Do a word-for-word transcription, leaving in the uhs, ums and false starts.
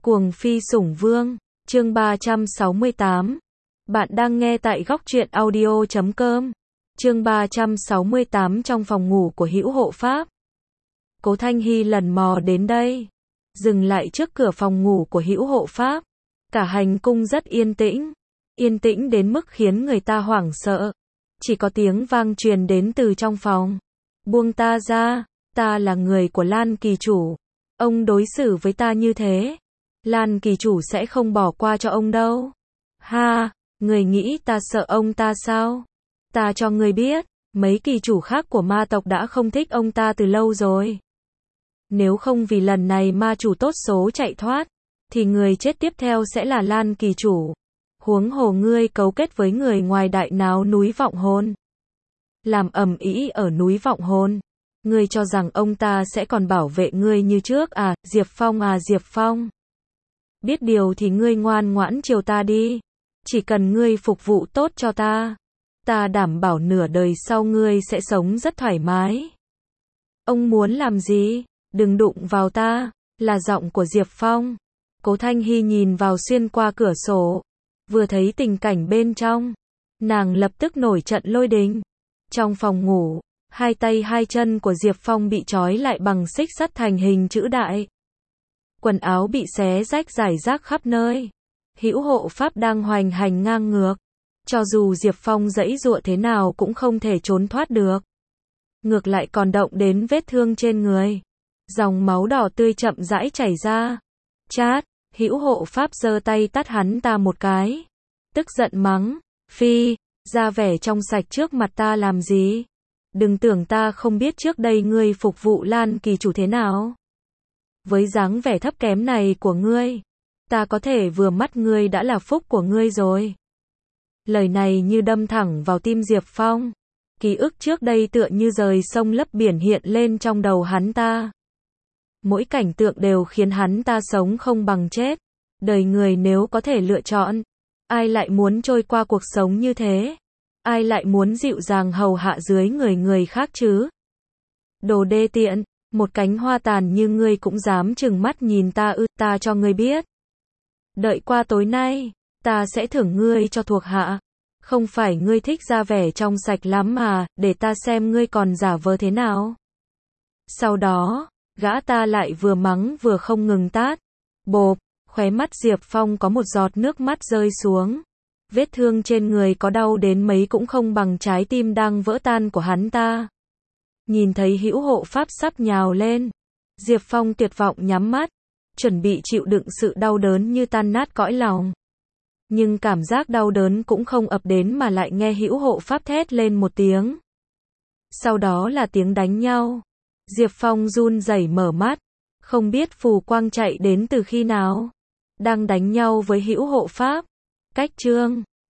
Cuồng phi sủng vương, chương ba trăm sáu mươi tám. Bạn đang nghe tại góc truyện audio chấm com. Chương ba trăm sáu mươi tám. Trong phòng ngủ của Hữu Hộ Pháp. Cố Thanh Hy lần mò đến đây, dừng lại trước cửa phòng ngủ của Hữu Hộ Pháp. Cả hành cung rất yên tĩnh, yên tĩnh đến mức khiến người ta hoảng sợ. Chỉ có tiếng vang truyền đến từ trong phòng. Buông ta ra, ta là người của Lan Kỳ Chủ. Ông đối xử với ta như thế, Lan Kỳ Chủ sẽ không bỏ qua cho ông đâu. Ha, người nghĩ ta sợ ông ta sao? Ta cho người biết, mấy kỳ chủ khác của ma tộc đã không thích ông ta từ lâu rồi. Nếu không vì lần này ma chủ tốt số chạy thoát, thì người chết tiếp theo sẽ là Lan Kỳ Chủ. Huống hồ ngươi cấu kết với người ngoài đại náo núi Vọng Hồn, làm ầm ĩ ở núi Vọng Hồn. Ngươi cho rằng ông ta sẽ còn bảo vệ ngươi như trước à, Diệp Phong à Diệp Phong. Biết điều thì ngươi ngoan ngoãn chiều ta đi. Chỉ cần ngươi phục vụ tốt cho ta, ta đảm bảo nửa đời sau ngươi sẽ sống rất thoải mái. Ông muốn làm gì? Đừng đụng vào ta, là giọng của Diệp Phong. Cố Thanh Hy nhìn vào xuyên qua cửa sổ, vừa thấy tình cảnh bên trong, nàng lập tức nổi trận lôi đình. Trong phòng ngủ, hai tay hai chân của Diệp Phong bị trói lại bằng xích sắt thành hình chữ đại. Quần áo bị xé rách rải rác khắp nơi. Hữu Hộ Pháp đang hoành hành ngang ngược. Cho dù Diệp Phong giãy giụa thế nào cũng không thể trốn thoát được. Ngược lại còn động đến vết thương trên người. Dòng máu đỏ tươi chậm rãi chảy ra. Chát, Hữu Hộ Pháp giơ tay tát hắn ta một cái. Tức giận mắng, phi, ra vẻ trong sạch trước mặt ta làm gì? Đừng tưởng ta không biết trước đây ngươi phục vụ Lan Kỳ Chủ thế nào. Với dáng vẻ thấp kém này của ngươi, ta có thể vừa mắt ngươi đã là phúc của ngươi rồi. Lời này như đâm thẳng vào tim Diệp Phong. Ký ức trước đây tựa như rời sông lấp biển hiện lên trong đầu hắn ta. Mỗi cảnh tượng đều khiến hắn ta sống không bằng chết. Đời người nếu có thể lựa chọn, ai lại muốn trôi qua cuộc sống như thế? Ai lại muốn dịu dàng hầu hạ dưới người người khác chứ? Đồ đê tiện, một cánh hoa tàn như ngươi cũng dám trừng mắt nhìn ta ư? Ta cho ngươi biết, đợi qua tối nay, ta sẽ thưởng ngươi cho thuộc hạ. Không phải ngươi thích ra vẻ trong sạch lắm mà, để ta xem ngươi còn giả vờ thế nào. Sau đó, gã ta lại vừa mắng vừa không ngừng tát. Bộp, khóe mắt Diệp Phong có một giọt nước mắt rơi xuống. Vết thương trên người có đau đến mấy cũng không bằng trái tim đang vỡ tan của hắn ta. Nhìn thấy Hữu Hộ Pháp sắp nhào lên, Diệp Phong tuyệt vọng nhắm mắt, chuẩn bị chịu đựng sự đau đớn như tan nát cõi lòng. Nhưng cảm giác đau đớn cũng không ập đến mà lại nghe Hữu Hộ Pháp thét lên một tiếng. Sau đó là tiếng đánh nhau. Diệp Phong run rẩy mở mắt, không biết phù quang chạy đến từ khi nào. Đang đánh nhau với Hữu Hộ Pháp. Cách chương